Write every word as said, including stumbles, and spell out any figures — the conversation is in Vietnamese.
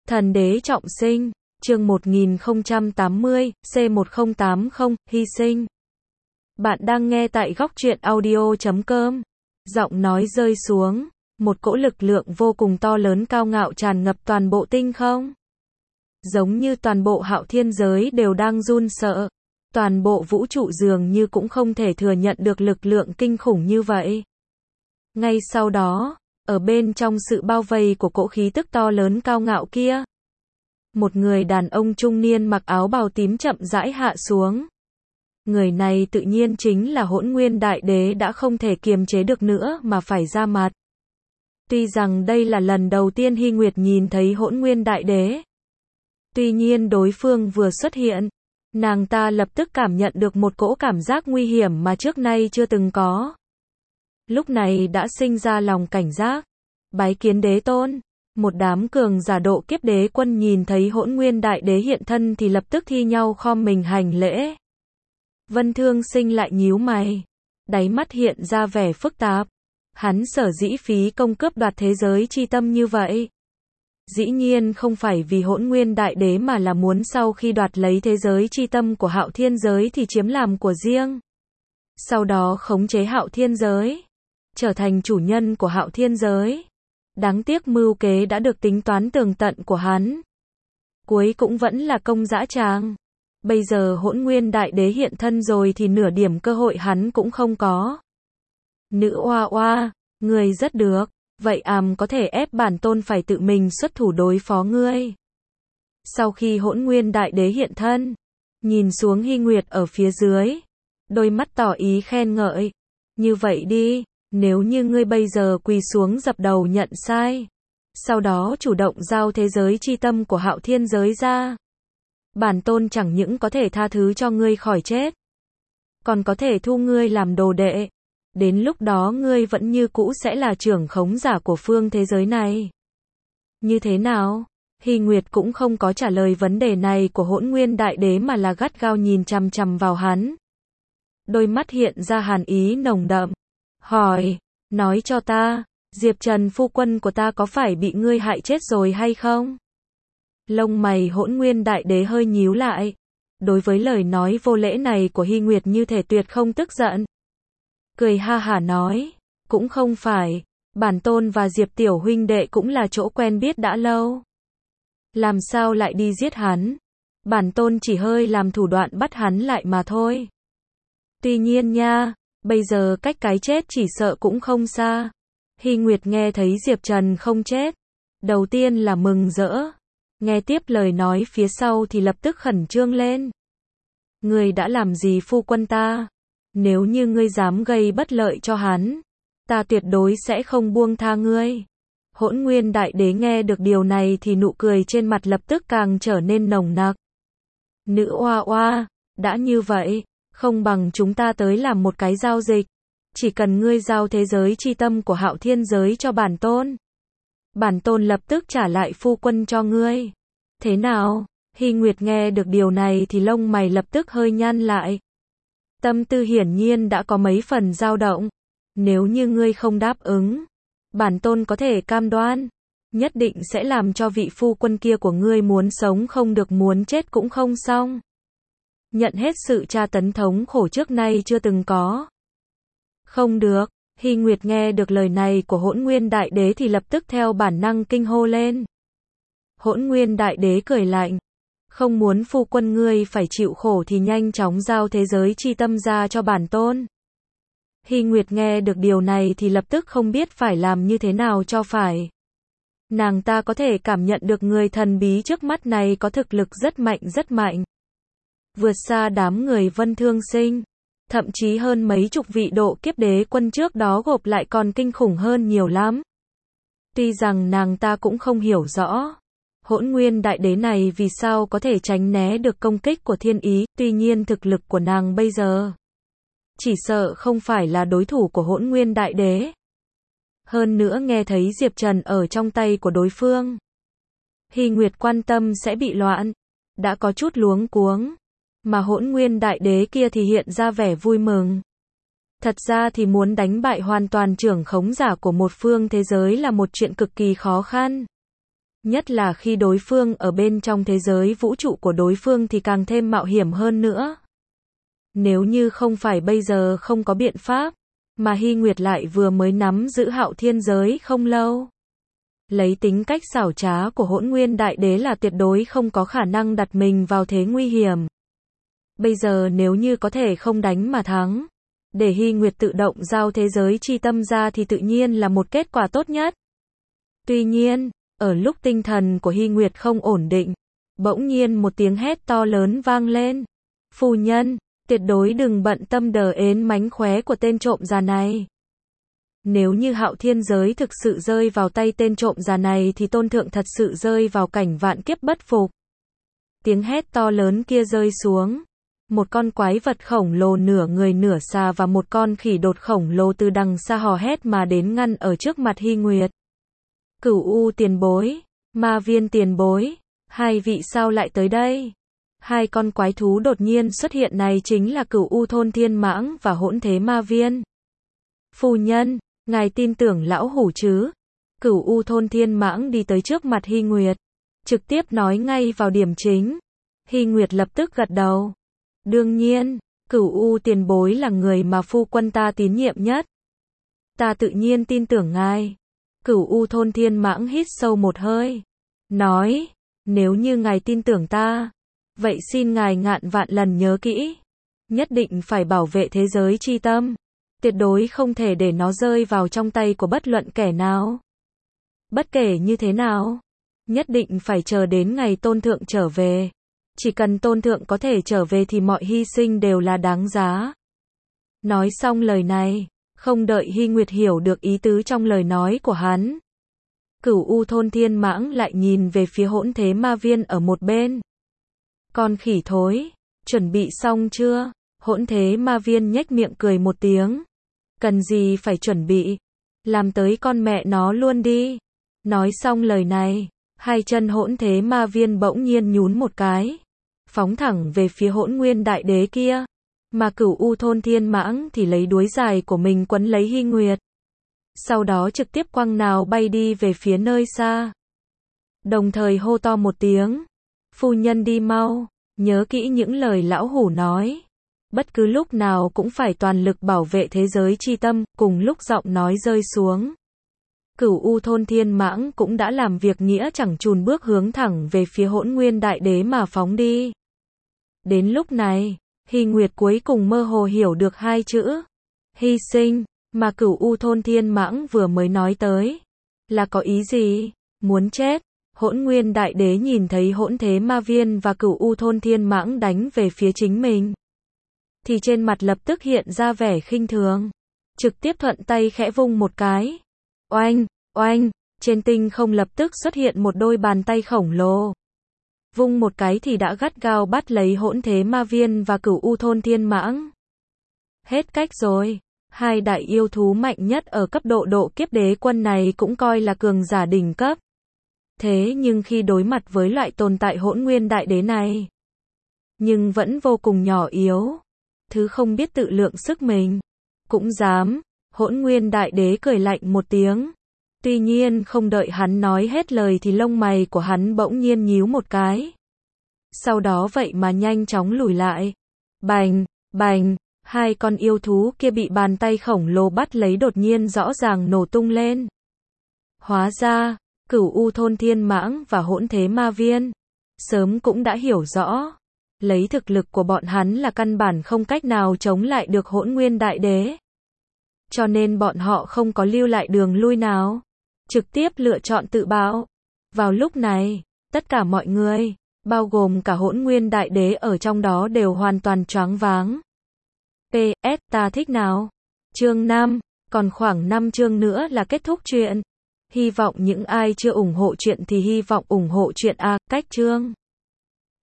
Thần đế trọng sinh, chương một nghìn không trăm tám mươi, C một không tám không, hy sinh. Bạn đang nghe tại góc truyện audio chấm com. Giọng nói rơi xuống, một cỗ lực lượng vô cùng to lớn cao ngạo tràn ngập toàn bộ tinh không. Giống như toàn bộ hạo thiên giới đều đang run sợ. Toàn bộ vũ trụ dường như cũng không thể thừa nhận được lực lượng kinh khủng như vậy. Ngay sau đó, ở bên trong sự bao vây của cỗ khí tức to lớn cao ngạo kia, một người đàn ông trung niên mặc áo bào tím chậm rãi hạ xuống. Người này tự nhiên chính là Hỗn Nguyên Đại Đế đã không thể kiềm chế được nữa mà phải ra mặt. Tuy rằng đây là lần đầu tiên Hy Nguyệt nhìn thấy Hỗn Nguyên Đại Đế. Tuy nhiên đối phương vừa xuất hiện, nàng ta lập tức cảm nhận được một cỗ cảm giác nguy hiểm mà trước nay chưa từng có. Lúc này đã sinh ra lòng cảnh giác. Bái kiến đế tôn. Một đám cường giả độ kiếp đế quân nhìn thấy Hỗn Nguyên Đại Đế hiện thân thì lập tức thi nhau khom mình hành lễ. Vân Thương Sinh lại nhíu mày, đáy mắt hiện ra vẻ phức tạp. Hắn sở dĩ phí công cướp đoạt thế giới chi tâm như vậy, dĩ nhiên không phải vì Hỗn Nguyên Đại Đế mà là muốn sau khi đoạt lấy thế giới chi tâm của Hạo Thiên giới thì chiếm làm của riêng. Sau đó khống chế Hạo Thiên giới, trở thành chủ nhân của Hạo Thiên giới. Đáng tiếc mưu kế đã được tính toán tường tận của hắn, cuối cũng vẫn là công dã tràng. Bây giờ Hỗn Nguyên Đại Đế hiện thân rồi thì nửa điểm cơ hội hắn cũng không có. Nữ oa oa, ngươi rất được, vậy àm có thể ép bản tôn phải tự mình xuất thủ đối phó ngươi. Sau khi Hỗn Nguyên Đại Đế hiện thân, nhìn xuống Hy Nguyệt ở phía dưới, đôi mắt tỏ ý khen ngợi. Như vậy đi, nếu như ngươi bây giờ quỳ xuống dập đầu nhận sai, sau đó chủ động giao thế giới chi tâm của Hạo Thiên giới ra, bản tôn chẳng những có thể tha thứ cho ngươi khỏi chết, còn có thể thu ngươi làm đồ đệ. Đến lúc đó ngươi vẫn như cũ sẽ là trưởng khống giả của phương thế giới này. Như thế nào? Hy Nguyệt cũng không có trả lời vấn đề này của Hỗn Nguyên Đại Đế mà là gắt gao nhìn chằm chằm vào hắn. Đôi mắt hiện ra hàn ý nồng đậm. Hỏi, nói cho ta, Diệp Trần phu quân của ta có phải bị ngươi hại chết rồi hay không? Lông mày Hỗn Nguyên Đại Đế hơi nhíu lại. Đối với lời nói vô lễ này của Hy Nguyệt như thể tuyệt không tức giận. Cười ha hả nói, cũng không phải, bản tôn và Diệp tiểu huynh đệ cũng là chỗ quen biết đã lâu. Làm sao lại đi giết hắn? Bản tôn chỉ hơi làm thủ đoạn bắt hắn lại mà thôi. Tuy nhiên nha, bây giờ cách cái chết chỉ sợ cũng không xa. Hy Nguyệt nghe thấy Diệp Trần không chết, đầu tiên là mừng rỡ, nghe tiếp lời nói phía sau thì lập tức khẩn trương lên. Ngươi đã làm gì phu quân ta? Nếu như ngươi dám gây bất lợi cho hắn, ta tuyệt đối sẽ không buông tha ngươi. Hỗn Nguyên Đại Đế nghe được điều này thì nụ cười trên mặt lập tức càng trở nên nồng nặc. Nữ oa oa, đã như vậy, không bằng chúng ta tới làm một cái giao dịch. Chỉ cần ngươi giao thế giới chi tâm của Hạo Thiên giới cho bản tôn, bản tôn lập tức trả lại phu quân cho ngươi. Thế nào? Hy Nguyệt nghe được điều này thì lông mày lập tức hơi nhăn lại. Tâm tư hiển nhiên đã có mấy phần dao động. Nếu như ngươi không đáp ứng, bản tôn có thể cam đoan, nhất định sẽ làm cho vị phu quân kia của ngươi muốn sống không được muốn chết cũng không xong. Nhận hết sự tra tấn thống khổ trước nay chưa từng có. Không được. Hy Nguyệt nghe được lời này của Hỗn Nguyên Đại Đế thì lập tức theo bản năng kinh hô lên. Hỗn Nguyên Đại Đế cười lạnh. Không muốn phu quân ngươi phải chịu khổ thì nhanh chóng giao thế giới chi tâm ra cho bản tôn. Hy Nguyệt nghe được điều này thì lập tức không biết phải làm như thế nào cho phải. Nàng ta có thể cảm nhận được người thần bí trước mắt này có thực lực rất mạnh rất mạnh. Vượt xa đám người Vân Thương Sinh. Thậm chí hơn mấy chục vị độ kiếp đế quân trước đó gộp lại còn kinh khủng hơn nhiều lắm. Tuy rằng nàng ta cũng không hiểu rõ Hỗn Nguyên Đại Đế này vì sao có thể tránh né được công kích của thiên ý, tuy nhiên thực lực của nàng bây giờ chỉ sợ không phải là đối thủ của Hỗn Nguyên Đại Đế. Hơn nữa nghe thấy Diệp Trần ở trong tay của đối phương, Hy Nguyệt quan tâm sẽ bị loạn, đã có chút luống cuống, mà Hỗn Nguyên Đại Đế kia thì hiện ra vẻ vui mừng. Thật ra thì muốn đánh bại hoàn toàn trưởng khống giả của một phương thế giới là một chuyện cực kỳ khó khăn. Nhất là khi đối phương ở bên trong thế giới vũ trụ của đối phương thì càng thêm mạo hiểm hơn nữa. Nếu như không phải bây giờ không có biện pháp, mà Hy Nguyệt lại vừa mới nắm giữ Hạo Thiên giới không lâu. Lấy tính cách xảo trá của Hỗn Nguyên Đại Đế là tuyệt đối không có khả năng đặt mình vào thế nguy hiểm. Bây giờ nếu như có thể không đánh mà thắng, để Hy Nguyệt tự động giao thế giới chi tâm ra thì tự nhiên là một kết quả tốt nhất. Tuy nhiên, ở lúc tinh thần của Hy Nguyệt không ổn định, bỗng nhiên một tiếng hét to lớn vang lên. Phu nhân, tuyệt đối đừng bận tâm đờ ến mánh khóe của tên trộm già này. Nếu như Hạo Thiên giới thực sự rơi vào tay tên trộm già này thì tôn thượng thật sự rơi vào cảnh vạn kiếp bất phục. Tiếng hét to lớn kia rơi xuống. Một con quái vật khổng lồ nửa người nửa xà và một con khỉ đột khổng lồ từ đằng xa hò hét mà đến ngăn ở trước mặt Hy Nguyệt. Cửu U tiền bối, Ma Viên tiền bối, hai vị sao lại tới đây? Hai con quái thú đột nhiên xuất hiện này chính là Cửu U thôn Thiên Mãng và Hỗn Thế Ma Viên. Phu nhân, ngài tin tưởng lão hủ chứ? Cửu U thôn Thiên Mãng đi tới trước mặt Hy Nguyệt, trực tiếp nói ngay vào điểm chính. Hy Nguyệt lập tức gật đầu. Đương nhiên, Cửu U tiền bối là người mà phu quân ta tín nhiệm nhất. Ta tự nhiên tin tưởng ngài. Cửu U thôn Thiên Mãng hít sâu một hơi, nói, nếu như ngài tin tưởng ta, vậy xin ngài ngàn vạn lần nhớ kỹ, nhất định phải bảo vệ thế giới chi tâm, tuyệt đối không thể để nó rơi vào trong tay của bất luận kẻ nào. Bất kể như thế nào, nhất định phải chờ đến ngày tôn thượng trở về. Chỉ cần tôn thượng có thể trở về thì mọi hy sinh đều là đáng giá. Nói xong lời này, không đợi Hy Nguyệt hiểu được ý tứ trong lời nói của hắn, Cửu U thôn Thiên Mãng lại nhìn về phía Hỗn Thế Ma Viên ở một bên. Con khỉ thối, chuẩn bị xong chưa? Hỗn Thế Ma Viên nhếch miệng cười một tiếng. Cần gì phải chuẩn bị? Làm tới con mẹ nó luôn đi. Nói xong lời này, hai chân Hỗn Thế Ma Viên bỗng nhiên nhún một cái, phóng thẳng về phía Hỗn Nguyên Đại Đế kia. Mà Cửu U thôn Thiên Mãng thì lấy đuôi dài của mình quấn lấy Hy Nguyệt. Sau đó trực tiếp quăng nào bay đi về phía nơi xa. Đồng thời hô to một tiếng. Phu nhân đi mau, nhớ kỹ những lời lão hủ nói. Bất cứ lúc nào cũng phải toàn lực bảo vệ thế giới chi tâm, cùng lúc giọng nói rơi xuống. Cửu U thôn Thiên Mãng cũng đã làm việc nghĩa chẳng chùn bước hướng thẳng về phía Hỗn Nguyên Đại Đế mà phóng đi. Đến lúc này, Hy Nguyệt cuối cùng mơ hồ hiểu được hai chữ hy sinh mà Cửu U thôn Thiên Mãng vừa mới nói tới. Là có ý gì? Muốn chết? Hỗn Nguyên Đại Đế nhìn thấy Hỗn Thế Ma Viên và Cửu U thôn Thiên Mãng đánh về phía chính mình, thì trên mặt lập tức hiện ra vẻ khinh thường. Trực tiếp thuận tay khẽ vung một cái. Oanh, oanh, trên tinh không lập tức xuất hiện một đôi bàn tay khổng lồ. Vung một cái thì đã gắt gao bắt lấy Hỗn Thế Ma Viên và Cửu U thôn Thiên Mãng. Hết cách rồi, hai đại yêu thú mạnh nhất ở cấp độ độ kiếp đế quân này cũng coi là cường giả đỉnh cấp. Thế nhưng khi đối mặt với loại tồn tại Hỗn Nguyên Đại Đế này, nhưng vẫn vô cùng nhỏ yếu, thứ không biết tự lượng sức mình, cũng dám. Hỗn Nguyên Đại Đế cười lạnh một tiếng. Tuy nhiên không đợi hắn nói hết lời thì lông mày của hắn bỗng nhiên nhíu một cái. Sau đó vậy mà nhanh chóng lùi lại. Bành, bành, hai con yêu thú kia bị bàn tay khổng lồ bắt lấy đột nhiên rõ ràng nổ tung lên. Hóa ra, Cửu U thôn Thiên Mãng và Hỗn Thế Ma Viên sớm cũng đã hiểu rõ, lấy thực lực của bọn hắn là căn bản không cách nào chống lại được Hỗn Nguyên Đại Đế. Cho nên bọn họ không có lưu lại đường lui nào, trực tiếp lựa chọn tự bạo. Vào lúc này, tất cả mọi người, bao gồm cả Hỗn Nguyên Đại Đế ở trong đó đều hoàn toàn choáng váng. pê ét ta thích nào? Chương năm, còn khoảng năm chương nữa là kết thúc chuyện. Hy vọng những ai chưa ủng hộ chuyện thì hy vọng ủng hộ chuyện A, cách chương.